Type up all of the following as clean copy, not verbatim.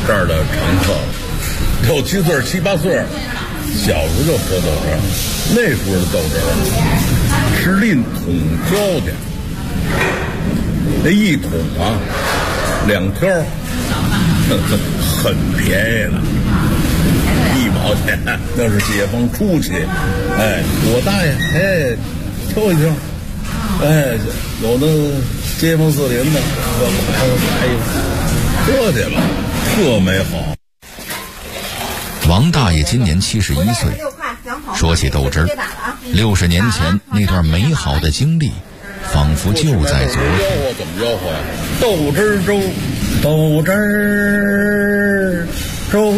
这儿的常客了，6、7岁、7、8岁，小时候就喝豆汁儿。那时候的豆汁儿是拎桶交的，那一桶啊2条，很便宜了，1毛钱。那是解放初期，我大爷挑一挑，有的街坊四邻的我买去了，特美好。 王大爷今年71岁，说起豆汁儿，60年前那段美好的经历仿佛就在昨天。 我怎么吆喝呀？豆汁儿粥，豆汁儿粥，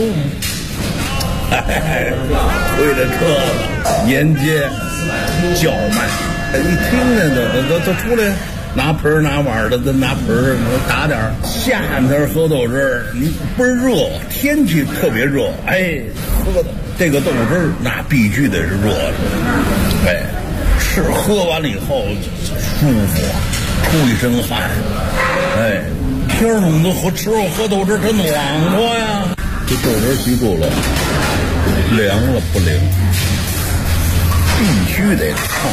推着车子沿街叫卖，一听见都出来，拿盆拿碗的，拿盆打点夏天喝豆汁儿，你倍儿热，天气特别热，喝的这个豆汁儿那必须得是热的，喝完了以后舒服，出一身汗，天儿冷的喝豆汁儿真暖和呀。这豆汁儿记住了，凉了不灵，必须得烫。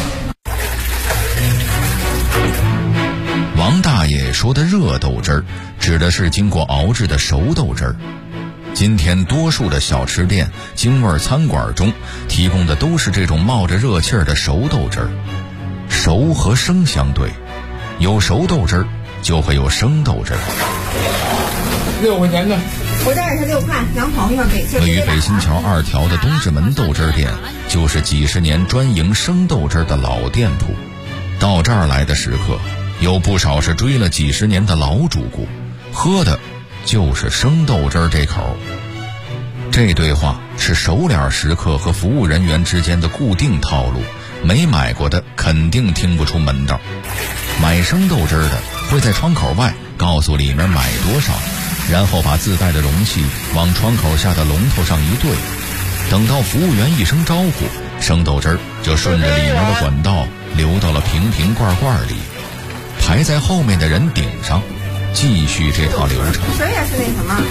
王大爷说的热豆汁儿，指的是经过熬制的熟豆汁儿。今天多数的小吃店、京味餐馆中提供的都是这种冒着热气儿的熟豆汁儿。熟和生相对，有熟豆汁儿就会有生豆汁儿。 6块钱的， 我这也是6块，2桶一会儿给。 位于北新桥2条的东直门豆汁儿店，就是几十年专营生豆汁儿的老店铺。到这儿来的食客，有不少是追了几十年的老主顾，喝的就是生豆汁儿这口。这对话是熟脸食客和服务人员之间的固定套路，没买过的肯定听不出门道。买生豆汁儿的会在窗口外告诉里面买多少，然后把自带的容器往窗口下的龙头上一对，等到服务员一声招呼，生豆汁儿就顺着里面的管道流到了瓶瓶罐罐里，排在后面的人顶上，继续这套流程。 水也是那什么，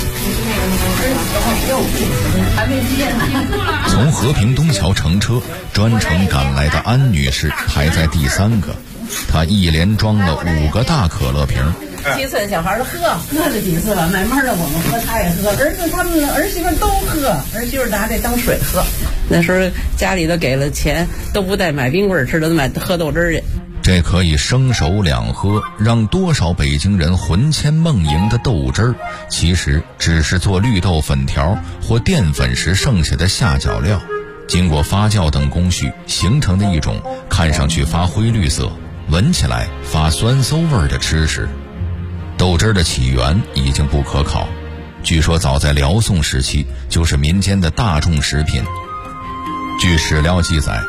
从和平东桥乘车专程赶来的安女士排在第3个，她一连装了5个大可乐瓶。 几岁小孩喝了几次了，慢慢的我们喝他也喝，儿子他们儿媳妇都喝，儿媳妇拿这当水喝。那时候家里头给了钱都不带买冰棍吃的，都买喝豆汁去。 这可以生熟两喝，让多少北京人魂牵梦萦的豆汁儿，其实只是做绿豆粉条或淀粉时剩下的下脚料，经过发酵等工序形成的一种看上去发灰绿色、闻起来发酸馊味的吃食。豆汁儿的起源已经不可考，据说早在辽宋时期就是民间的大众食品。据史料记载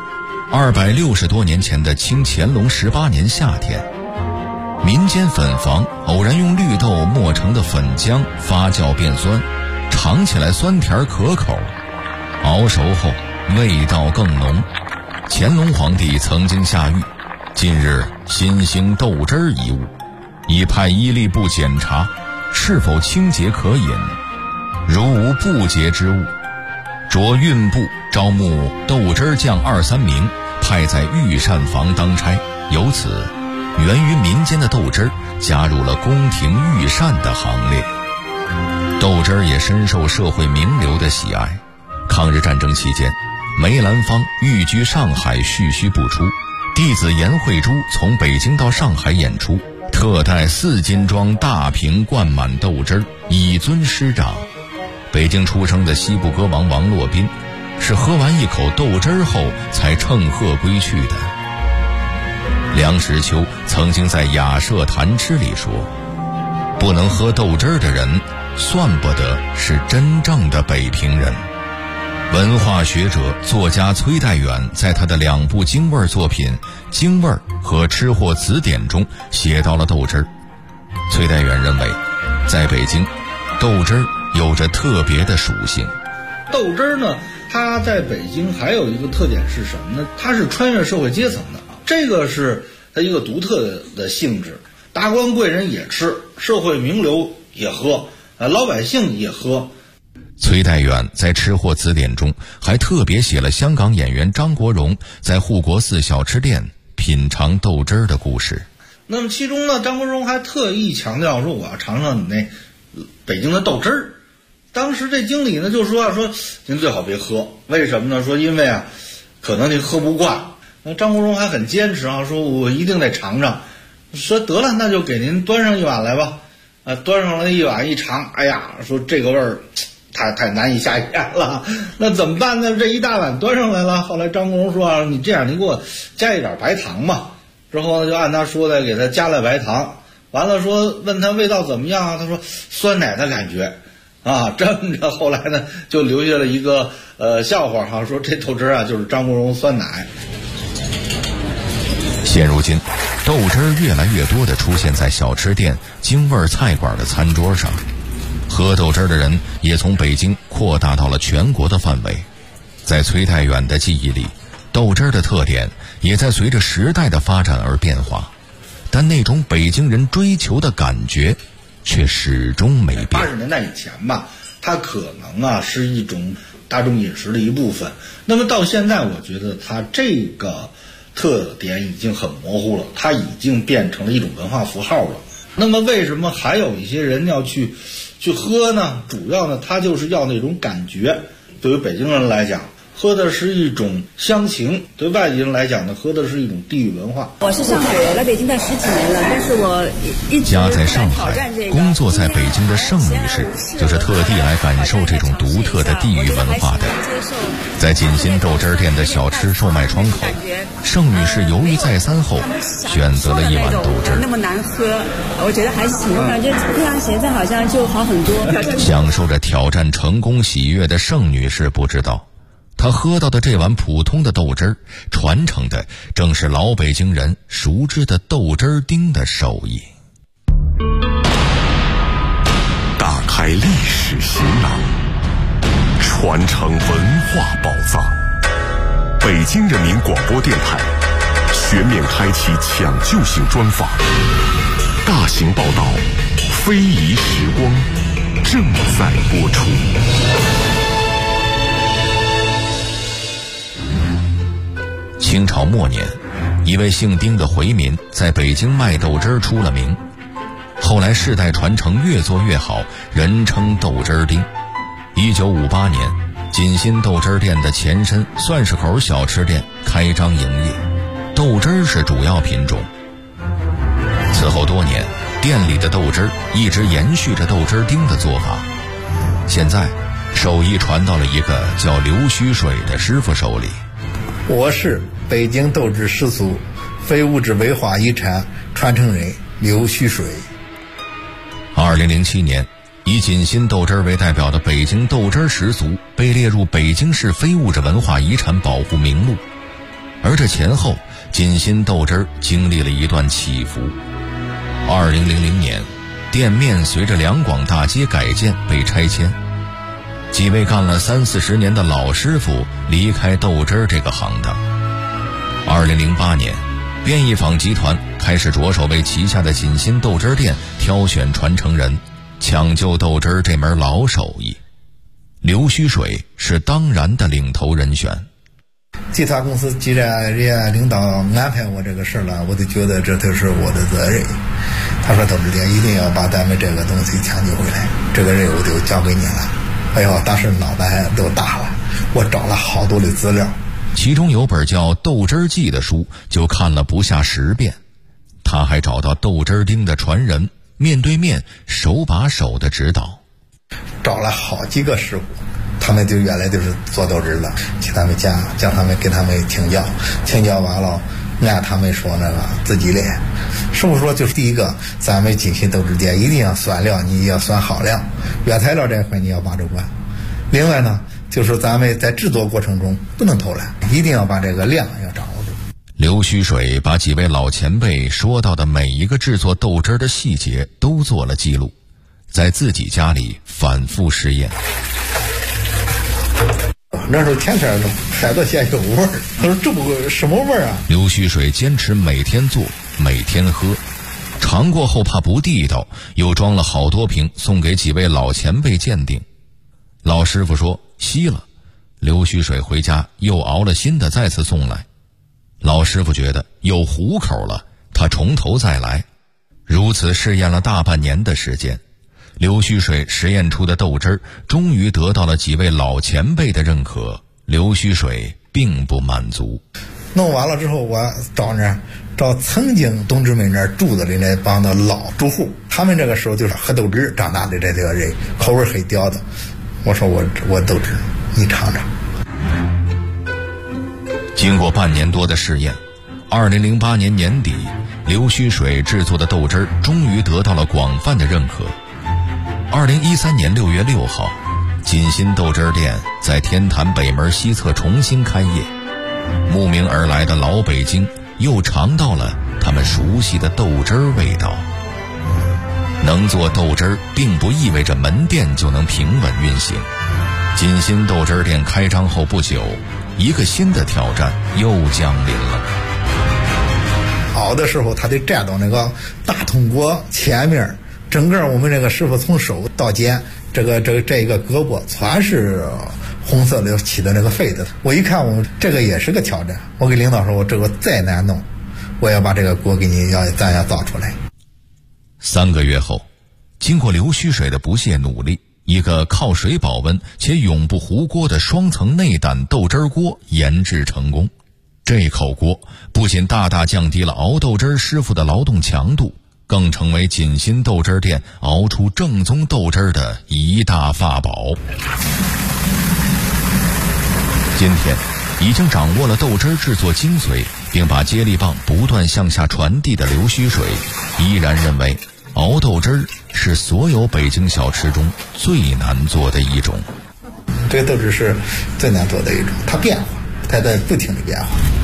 ，260多年前的清乾隆18年夏天，民间粉房偶然用绿豆磨成的粉浆发酵变酸，尝起来酸甜可口，熬熟后味道更浓。乾隆皇帝曾经下谕，近日新兴豆汁儿一物，已派医吏部检查是否清洁可饮，如无不洁之物，着运部招募豆汁儿匠2、3名，派在御膳房当差。由此源于民间的豆汁儿加入了宫廷御膳的行列。豆汁儿也深受社会名流的喜爱。抗日战争期间，梅兰芳寓居上海蓄须不出，弟子严慧珠从北京到上海演出，特带4斤装大瓶灌满豆汁儿，以尊师长。北京出生的西部歌王王洛宾是喝完一口豆汁儿后才乘鹤归去的。梁实秋曾经在雅舍谈吃里说，不能喝豆汁儿的人算不得是真正的北平人。文化学者作家崔代远在他的2部京味作品《京味》和《吃货词典》中写到了豆汁儿。崔代远认为，在北京，豆汁儿有着特别的属性。 豆汁儿呢，它在北京还有一个特点是什么呢？它是穿越社会阶层的，这个是它一个独特的性质。达官贵人也吃，社会名流也喝， 老百姓也喝。 崔代远在《吃货词典》中还特别写了香港演员张国荣在护国寺小吃店品尝豆汁儿的故事。 那么其中呢，张国荣还特意强调说，我要尝尝你那北京的豆汁儿。当时这经理呢就说您最好别喝，为什么呢？说因为啊，可能您喝不惯。那张国荣还很坚持啊，说我一定得尝尝。说得了，那就给您端上一碗来吧。端上来一碗一尝，哎呀，说这个味儿太难以下咽了。那怎么办呢？这一大碗端上来了。后来张国荣说啊，你这样，你给我加一点白糖吧。之后呢，就按他说的给他加了白糖。完了说问他味道怎么样啊？他说酸奶的感觉啊。这么着，后来呢就留下了一个笑话哈，说这豆汁啊就是张国荣酸奶。 现如今，豆汁儿越来越多地出现在小吃店、京味菜馆的餐桌上，喝豆汁儿的人也从北京扩大到了全国的范围。在崔代远的记忆里，豆汁儿的特点也在随着时代的发展而变化，但那种北京人追求的感觉却始终没变。 80年代以前吧，它可能啊是一种大众饮食的一部分。那么到现在，我觉得它这个特点已经很模糊了，它已经变成了一种文化符号了。那么为什么还有一些人要去喝呢？主要呢，他就是要那种感觉。对于北京人来讲，喝的是一种乡情；对外地人来讲呢，喝的是一种地域文化。 我是上海人，来北京待10几年了，但是我一直家在上海，工作在北京的盛女士，就是特地来感受这种独特的地域文化的。在锦心豆汁儿店的小吃售卖窗口，盛女士犹豫再三后，选择了一碗豆汁儿。 那么难喝，我觉得还行，我感觉配上咸菜好像就好很多。 享受着挑战成功喜悦的盛女士不知道，她喝到的这碗普通的豆汁儿，传承的正是老北京人熟知的豆汁儿丁的手艺。 打开历史行囊，传承文化宝藏。北京人民广播电台全面开启抢救性专访，大型报道非遗时光正在播出。 清朝末年，一位姓丁的回民在北京卖豆汁儿出了名，后来世代传承，越做越好，人称豆汁儿丁。1958年，锦心豆汁儿店的前身蒜市口小吃店开张营业，豆汁儿是主要品种。此后多年，店里的豆汁儿一直延续着豆汁儿丁的做法。现在，手艺传到了一个叫刘须水的师傅手里。 我是北京豆汁始祖非物质文化遗产传承人刘须水。 2007年，以锦心豆汁儿为代表的北京豆汁儿始祖被列入北京市非物质文化遗产保护名录。而这前后，锦心豆汁儿经历了一段起伏。2000年，店面随着两广大街改建被拆迁，几位干了30-40年的老师傅离开豆汁儿这个行当。2008年，变异坊集团开始着手为旗下的锦心豆汁儿店挑选传承人，抢救豆汁儿这门老手艺。刘须水是当然的领头人选。 集团公司既然人家领导安排我这个事儿了，我就觉得这就是我的责任。他说豆汁店一定要把咱们这个东西抢救回来，这个任务就交给你了。哎呦，当时脑袋都大了，我找了好多的资料， 其中有本叫《豆汁儿记》的书就看了不下10遍。他还找到豆汁儿丁的传人，面对面手把手的指导， 找了好几个师傅，他们就原来就是做豆汁的，去他们家叫他们给他们请教，请教完了按他们说那个自己练。师傅说，就是第一个，咱们锦心豆汁店一定要酸料，你要酸好料，原材料这块你要把着关。另外呢，就是咱们在制作过程中不能偷懒，一定要把这个量要掌握住。 刘须水把几位老前辈说到的每一个制作豆汁儿的细节都做了记录，在自己家里反复实验。 那时候天天塞到咸有味儿，他说这不什么味儿啊？ 刘须水坚持每天做每天喝， 尝过后怕不地道，又装了好多瓶送给几位老前辈鉴定。老师傅说稀了，刘须水回家又熬了新的再次送来。老师傅觉得有糊口了，他从头再来。如此试验了大半年的时间，刘须水实验出的豆汁儿终于得到了几位老前辈的认可。刘须水并不满足， 弄完了之后，我找曾经同志们那儿住的那帮的老住户，他们这个时候就是喝豆汁长大的这个人，口味很刁的。我说我豆汁，你尝尝。 经过半年多的试验，2008年年底，刘须水制作的豆汁终于得到了广泛的认可。2013年6月6号，锦心豆汁店在天坛北门西侧重新开业，慕名而来的老北京又尝到了他们熟悉的豆汁味道。能做豆汁并不意味着门店就能平稳运行。锦心豆汁店开张后不久，一个新的挑战又降临了。 熬的时候他得站到那个大铜锅前面，整个我们这个师傅从手到肩，这一个胳膊全是红色的起的那个痱子。我一看，我这个也是个挑战。我给领导说，我这个再难弄，我要把这个锅给你咱要造出来。 3个月后，经过刘须水的不懈努力，一个靠水保温且永不糊锅的双层内胆豆汁锅研制成功。这口锅不仅大大降低了熬豆汁师傅的劳动强度，更成为锦心豆汁店熬出正宗豆汁的一大法宝。今天已经掌握了豆汁制作精髓，并把接力棒不断向下传递的刘须水，依然认为熬豆汁是所有北京小吃中最难做的一种。 这个豆汁是最难做的一种，它变化，它在不停的变化。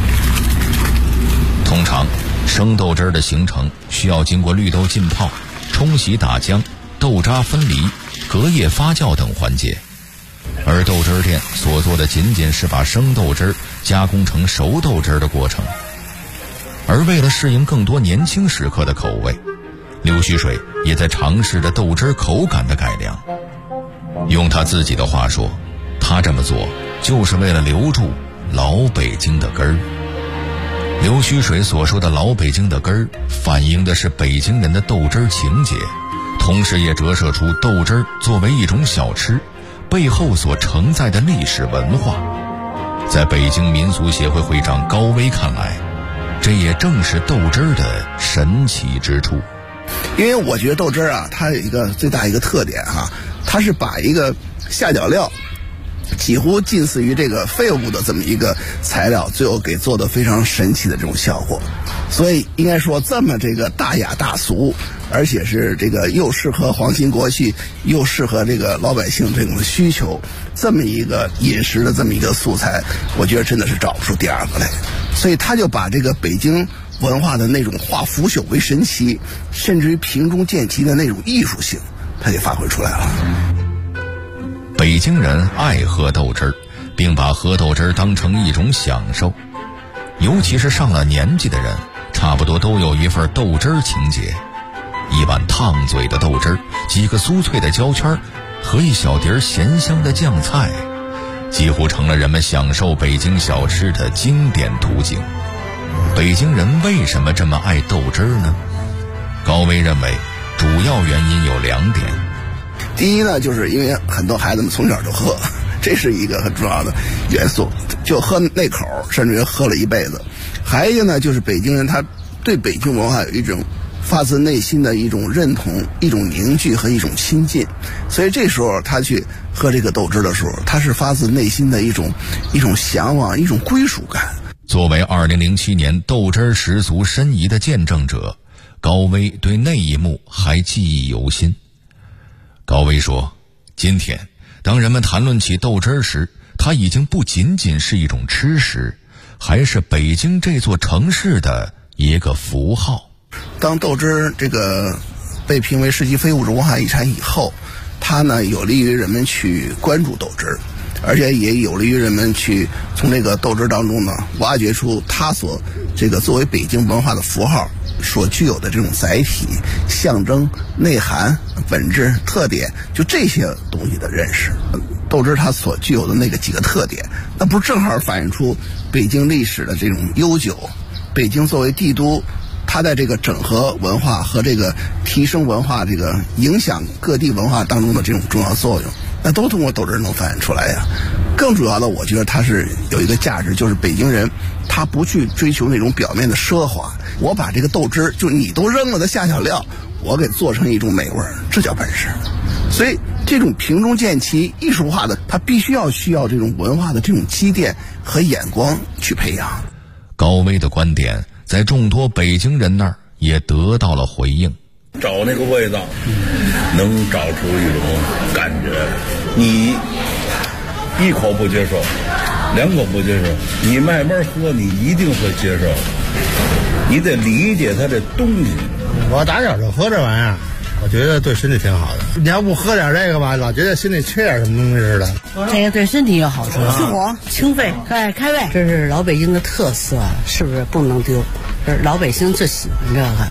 通常生豆汁的形成需要经过绿豆浸泡、冲洗打浆、豆渣分离、隔夜发酵等环节，而豆汁店所做的仅仅是把生豆汁加工成熟豆汁的过程。而为了适应更多年轻食客的口味，刘须水也在尝试着豆汁口感的改良。用他自己的话说，他这么做就是为了留住老北京的根儿。刘须水所说的老北京的根儿，反映的是北京人的豆汁情结，同时也折射出豆汁作为一种小吃背后所承载的历史文化。在北京民俗协会会长高威看来，这也正是豆汁的神奇之处。 因为我觉得豆汁啊，它有一个最大一个特点哈，它是把一个下脚料几乎近似于这个废物的这么一个材料，最后给做的非常神奇的这种效果。所以应该说这么这个大雅大俗，而且是这个又适合皇亲国戚，又适合这个老百姓这种需求，这么一个饮食的这么一个素材，我觉得真的是找不出第二个来。所以他就把这个北京文化的那种化腐朽为神奇，甚至于平中见奇的那种艺术性，他就发挥出来了。 北京人爱喝豆汁儿，并把喝豆汁儿当成一种享受，尤其是上了年纪的人，差不多都有一份豆汁儿情节。一碗烫嘴的豆汁儿，几个酥脆的焦圈和一小碟咸香的酱菜，几乎成了人们享受北京小吃的经典途径。北京人为什么这么爱豆汁儿呢？高威认为主要原因有2点。 第一呢，就是因为很多孩子们从小就喝，这是一个很重要的元素，就喝那口，甚至于喝了一辈子。还有一个呢，就是北京人他对北京文化有一种发自内心的一种认同、一种凝聚和一种亲近，所以这时候他去喝这个豆汁的时候，他是发自内心的一种向往、一种归属感。 作为2007年豆汁十足申遗的见证者，高威对那一幕还记忆犹新。高威说，今天当人们谈论起豆汁时，它已经不仅仅是一种吃食，还是北京这座城市的一个符号。 当豆汁这个被评为世界非物质文化遗产以后，它呢有利于人们去关注豆汁，而且也有利于人们去从这个豆汁当中呢挖掘出它所这个作为北京文化的符号所具有的这种载体、象征、内涵、本质、特点，就这些东西的认识。豆汁它所具有的那个几个特点，那不是正好反映出北京历史的这种悠久？北京作为帝都，它在这个整合文化和这个提升文化、这个影响各地文化当中的这种重要作用，那都通过豆汁能反映出来呀。更主要的，我觉得它是有一个价值，就是北京人他不去追求那种表面的奢华，我把这个豆汁就你都扔了的下脚料，我给做成一种美味，这叫本事。所以这种平中见奇、艺术化的，它必须需要这种文化的这种积淀和眼光去培养。 高威的观点在众多北京人那儿也得到了回应。 找那个味道，能找出一种感觉。你一口不接受，两口不接受，你慢慢喝，你一定会接受。你得理解它这东西。 我打小就喝这玩意儿，我觉得对身体挺好的。你要不喝点这个吧，老觉得心里缺点什么东西似的。 这个对身体有好处，去火、清肺、开胃，这是老北京的特色，是不是不能丢？这是老百姓最喜欢这个。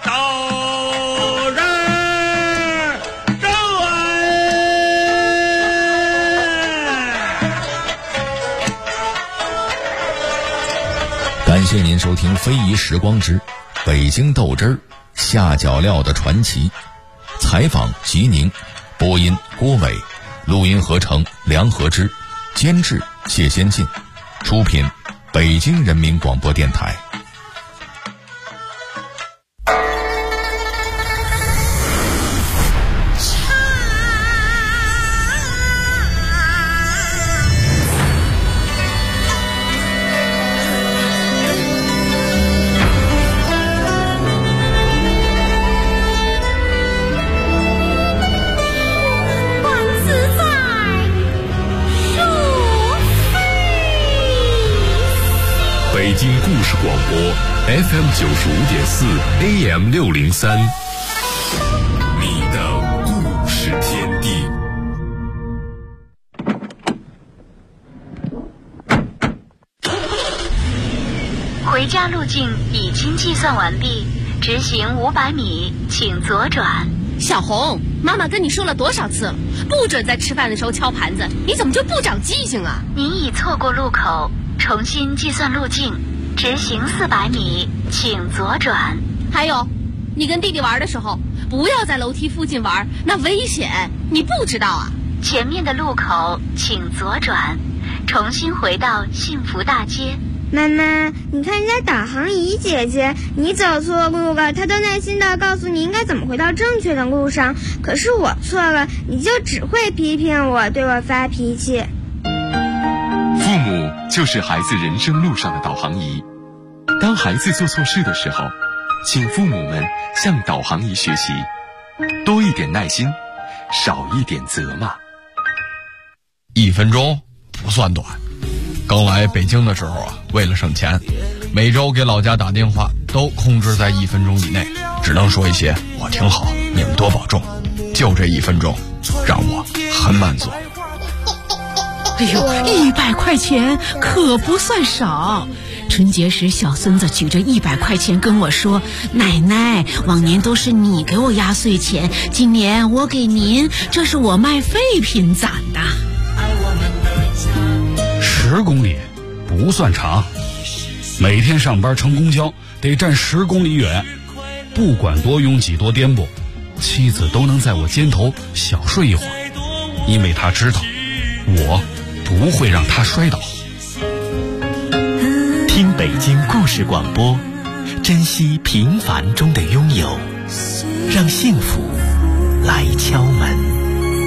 感谢您收听《非遗时光之北京豆汁儿下脚料的传奇》，采访吉宁，播音郭伟，录音合成梁和之，监制谢先进，出品北京人民广播电台。 北京故事广播 FM 95.4 AM 603，你的故事天地。 回家路径已经计算完毕，直行500米，请左转。 小红，妈妈跟你说了多少次了，不准在吃饭的时候敲盘子，你怎么就不长记性啊？ 您已错过路口，重新计算路径，直行400米，请左转。 还有，你跟弟弟玩的时候，不要在楼梯附近玩，那危险，你不知道啊？ 前面的路口请左转，重新回到幸福大街。 妈妈，你看人家导航仪姐姐，你走错路了，她都耐心地告诉你应该怎么回到正确的路上。可是我错了，你就只会批评我，对我发脾气。 父母就是孩子人生路上的导航仪。当孩子做错事的时候，请父母们向导航仪学习，多一点耐心，少一点责骂。 1分钟不算短。刚来北京的时候啊，为了省钱，每周给老家打电话都控制在1分钟以内，只能说一些我挺好，你们多保重。就这1分钟，让我很满足。 哎呦，100块钱可不算少。春节时，小孙子举着100块钱跟我说：“奶奶，往年都是你给我压岁钱，今年我给您，这是我卖废品攒的。 ”10公里不算长，每天上班乘公交得站10公里远，不管多拥挤多颠簸，妻子都能在我肩头小睡一会儿，因为她知道我不会让她摔倒。 听北京故事广播，珍惜平凡中的拥有，让幸福来敲门。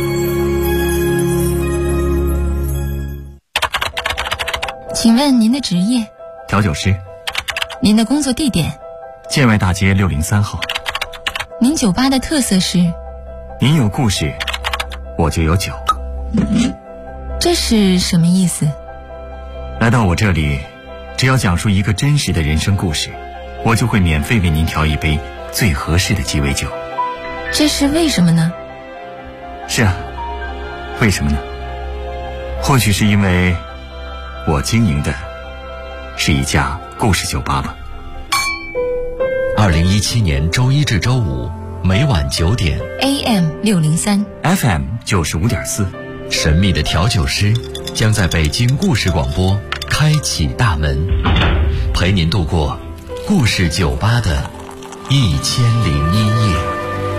请问您的职业？ 调酒师。 您的工作地点？ 建外大街603号。 您酒吧的特色是？ 您有故事，我就有酒。 这是什么意思？ 来到我这里，只要讲述一个真实的人生故事，我就会免费为您调一杯最合适的鸡尾酒。 这是为什么呢？ 是啊，为什么呢？或许是因为我经营的是一家故事酒吧吧。 2017年周一至周五每晚9点 AM603 FM 95.4，神秘的调酒师将在北京故事广播开启大门，陪您度过故事酒吧的1001夜。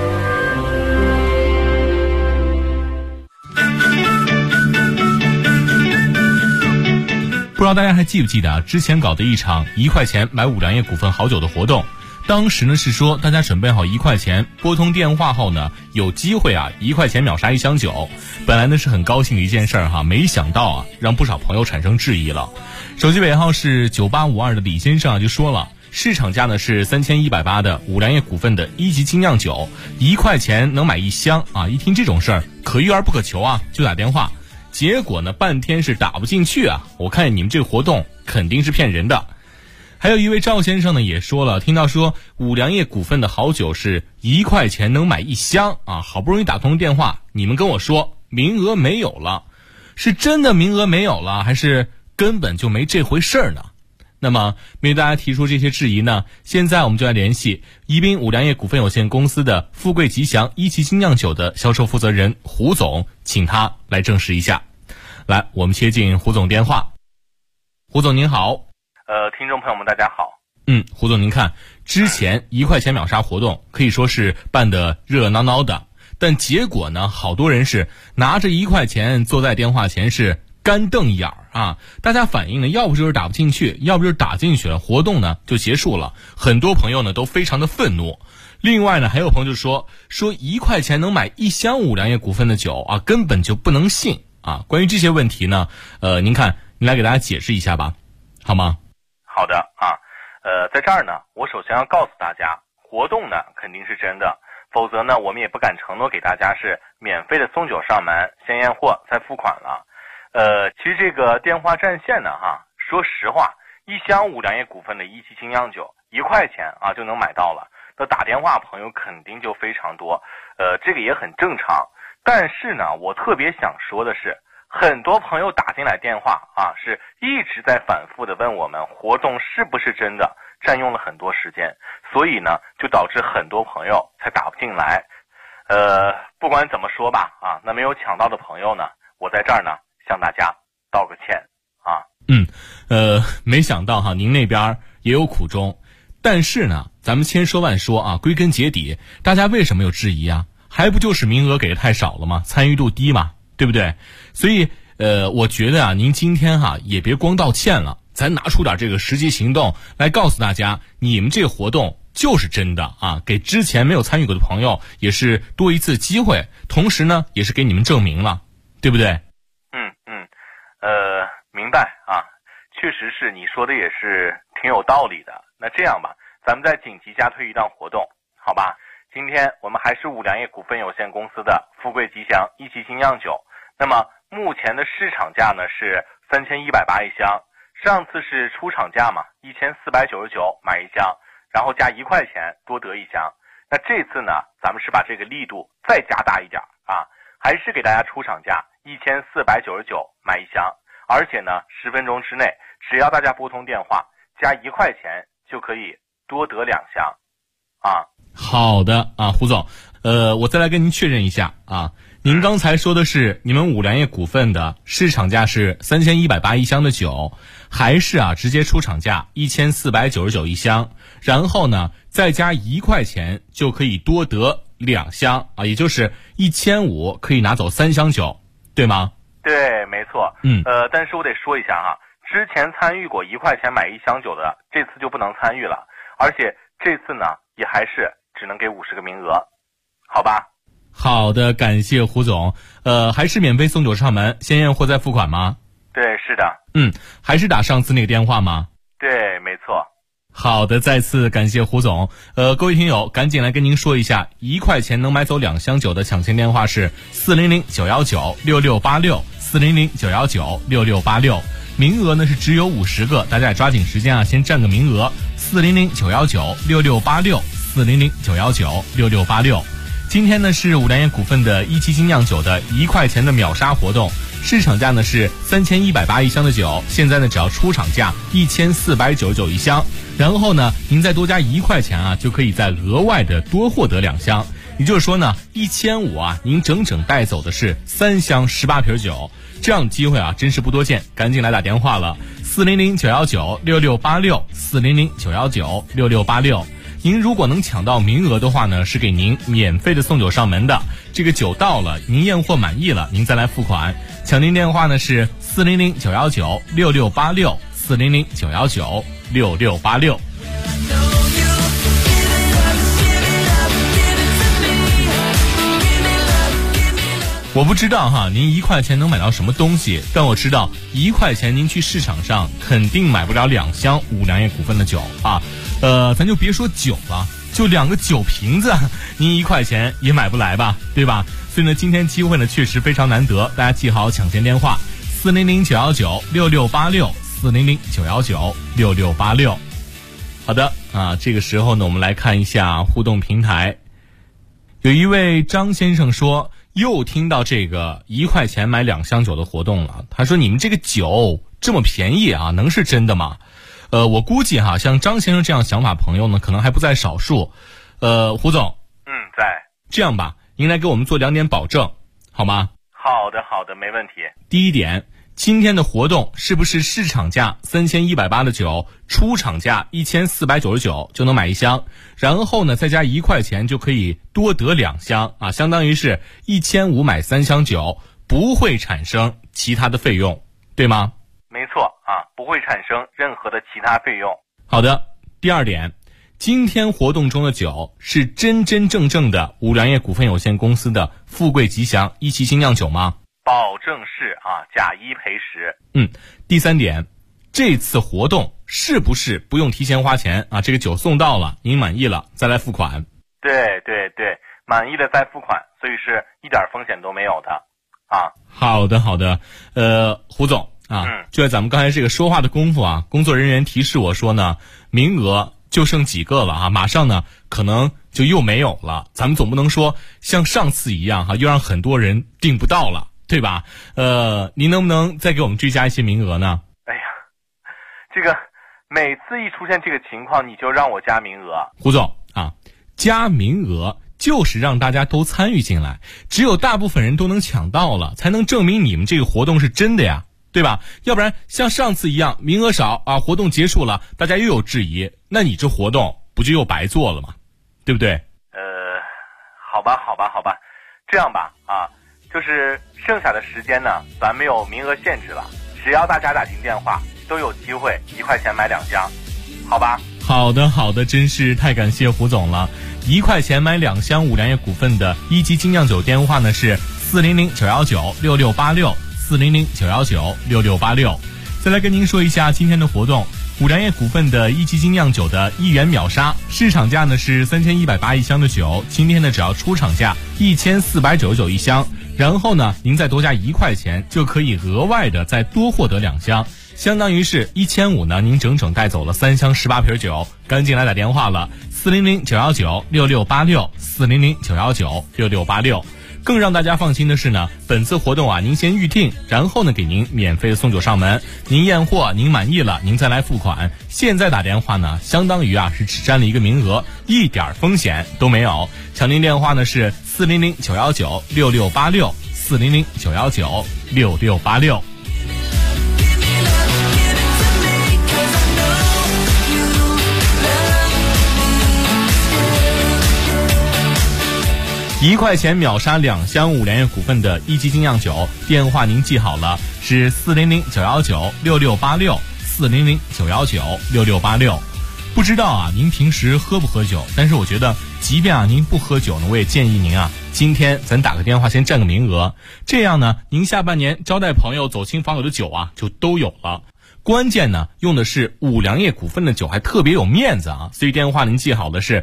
不知道大家还记不记得啊？之前搞的一场1块钱买五粮液股份好酒的活动，当时呢是说大家准备好1块钱，拨通电话后呢，有机会啊1块钱秒杀1箱酒。本来呢是很高兴的一件事儿哈，没想到啊让不少朋友产生质疑了。手机尾号是9852的李先生啊就说了，市场价呢是3180的五粮液股份的1级精酿酒，1块钱能买1箱啊！一听这种事儿，可遇而不可求啊，就打电话。结果呢半天是打不进去啊！我看你们这个活动肯定是骗人的。还有一位赵先生呢也说了，听到说五粮液股份的好酒是1块钱能买1箱啊，好不容易打通电话，你们跟我说名额没有了，是真的名额没有了，还是根本就没这回事儿呢？那么面对大家提出这些质疑呢，现在我们就来联系宜宾五粮液股份有限公司的富贵吉祥1级精酿酒的销售负责人胡总，请他来证实一下。来，我们接进胡总电话。胡总您好。 听众朋友们大家好。 胡总您看，之前1块钱秒杀活动可以说是办得热热闹闹的，但结果呢，好多人是拿着1块钱坐在电话前是干瞪眼啊！大家反映呢，要不就是打不进去，要不就是打进去了，活动呢就结束了。很多朋友呢都非常的愤怒。另外呢，还有朋友就说1块钱能买1箱五粮液股份的酒啊，根本就不能信啊！关于这些问题呢，您看，您来给大家解释一下吧，好吗？ 好的啊，在这儿呢，我首先要告诉大家，活动呢肯定是真的，否则呢，我们也不敢承诺给大家是免费的送酒上门，先验货再付款了。其实这个电话占线呢，说实话，1箱五粮液股份的1级精酿酒1块钱啊就能买到了，那打电话朋友肯定就非常多，这个也很正常。但是呢，我特别想说的是，很多朋友打进来电话啊，是一直在反复的问我们活动是不是真的，占用了很多时间，所以呢，就导致很多朋友才打不进来。不管怎么说吧，啊，那没有抢到的朋友呢，我在这儿呢向大家道个歉啊。 没想到哈，您那边也有苦衷，但是呢，咱们千说万说啊，归根结底，大家为什么有质疑啊？还不就是名额给的太少了吗？参与度低嘛，对不对？所以我觉得啊，您今天也别光道歉了，咱拿出点这个实际行动来告诉大家，你们这个活动就是真的啊，给之前没有参与过的朋友也是多一次机会，同时呢，也是给你们证明了，对不对？ 明白啊，确实是你说的也是挺有道理的。那这样吧，咱们再紧急加推一档活动，好吧？今天我们还是五粮液股份有限公司的富贵吉祥1级精酿酒，那么目前的市场价呢是3180一箱，上次是出厂价嘛，1499买1箱，然后加1块钱多得1箱。那这次呢，咱们是把这个力度再加大一点啊，还是给大家出厂价1499买1箱，而且呢10分钟之内，只要大家拨通电话加1块钱就可以多得2箱啊。 好的啊，胡总，我再来跟您确认一下啊，您刚才说的是你们五粮液股份的市场价是3180一箱的酒，还是直接出厂价1499一箱，然后呢再加1块钱就可以多得2箱啊，也就是1500可以拿走3箱酒，对吗？ 对，没错。但是我得说一下哈，之前参与过1块钱买1箱酒的，这次就不能参与了，而且这次呢也还是只能给50个名额，好吧？ 好的，感谢胡总。还是免费送酒上门，先验货再付款吗？ 对，是的。 还是打上次那个电话吗？ 对，没错。 好的，再次感谢胡总。各位听友，赶紧来跟您说一下，1块钱能买走2箱酒的抢钱电话是400-919-6686，400-919-6686。名额呢是只有50个，大家也抓紧时间先占个名额。400-919-6686，400-919-6686。今天呢是五粮液股份的1级精酿酒的1块钱的秒杀活动，市场价呢是3180一箱的酒，现在呢只要出厂价1499一箱， 然后呢，您再多加1块钱啊，就可以再额外的多获得2箱。也就是说呢，1500啊，您整整带走的是3箱18瓶酒。这样的机会啊，真是不多见，赶紧来打电话了，400-919-6686，400-919-6686。您如果能抢到名额的话呢，是给您免费的送酒上门的。这个酒到了，您验货满意了，您再来付款。抢您电话呢是400-919-6686，400-919-6686。我不知道哈，您1块钱能买到什么东西，但我知道1块钱您去市场上肯定买不了2箱五粮液股份的酒啊。咱就别说酒了，就2个酒瓶子，您1块钱也买不来吧，对吧？所以呢，今天机会呢确实非常难得，大家记好抢先电话：400-919-6686，400-919-6686。好的啊，这个时候呢，我们来看一下互动平台。有一位张先生说，又听到这个1块钱买2箱酒的活动了。他说，你们这个酒这么便宜啊，能是真的吗？我估计哈，像张先生这样想法朋友呢，可能还不在少数。胡总， 在。 这样吧，您来给我们做2点保证，好吗？ 好的，没问题。 第一点，今天的活动是不是市场价3180的酒，出厂价1499就能买1箱，然后呢再加1块钱就可以多得2箱啊，相当于是1500买3箱酒，不会产生其他的费用，对吗？ 没错啊，不会产生任何的其他费用。 好的，第二点，今天活动中的酒是真真正正的五粮液股份有限公司的富贵吉祥一期精酿酒吗？ 保证是啊，假1赔10。 第三点，这次活动是不是不用提前花钱啊？这个酒送到了，您满意了再来付款。 对，满意了再付款，所以是一点风险都没有的啊。 好的，胡总啊，就在咱们刚才这个说话的功夫啊，工作人员提示我说呢，名额就剩几个了啊，马上呢可能就又没有了。咱们总不能说像上次一样哈，又让很多人订不到了，对吧？您能不能再给我们追加一些名额呢？ 哎呀，这个每次一出现这个情况，你就让我加名额。 胡总啊，加名额就是让大家都参与进来，只有大部分人都能抢到了，才能证明你们这个活动是真的呀，对吧？要不然像上次一样名额少啊，活动结束了大家又有质疑，那你这活动不就又白做了吗？对不对？ 好吧，这样吧啊，就是剩下的时间呢，咱没有名额限制了，只要大家打进电话都有机会1块钱买2箱，好吧？ 好的，真是太感谢胡总了。1块钱买2箱五粮液股份的一级精酿酒电话呢是400-919-6686，400-919-6686。再来跟您说一下今天的活动，五粮液股份的一级精酿酒的1元秒杀，市场价呢是3180一箱的酒，今天呢只要出厂价1499一箱，然后呢您再多加1块钱就可以额外的再多获得2箱，相当于是1500呢，您整整带走了3箱18瓶酒，赶紧来打电话了，400-919-6686，400-919-6686。更让大家放心的是呢，本次活动啊，您先预定，然后呢给您免费的送酒上门，您验货您满意了，您再来付款。现在打电话呢，相当于啊是只占了一个名额，一点风险都没有。抢您电话呢是400-919-6686，400-919-6686。1块钱秒杀2箱五粮液股份的一级精酿酒，电话您记好了，是400-919-6686，400-919-6686。不知道啊，您平时喝不喝酒？但是我觉得，即便啊您不喝酒呢，我也建议您啊，今天咱打个电话先占个名额，这样呢，您下半年招待朋友、走亲访友的酒啊，就都有了。关键呢，用的是五粮液股份的酒，还特别有面子啊！所以电话您记好的是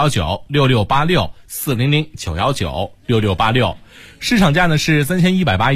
400-919-6686，400-919-6686。市场价呢是3180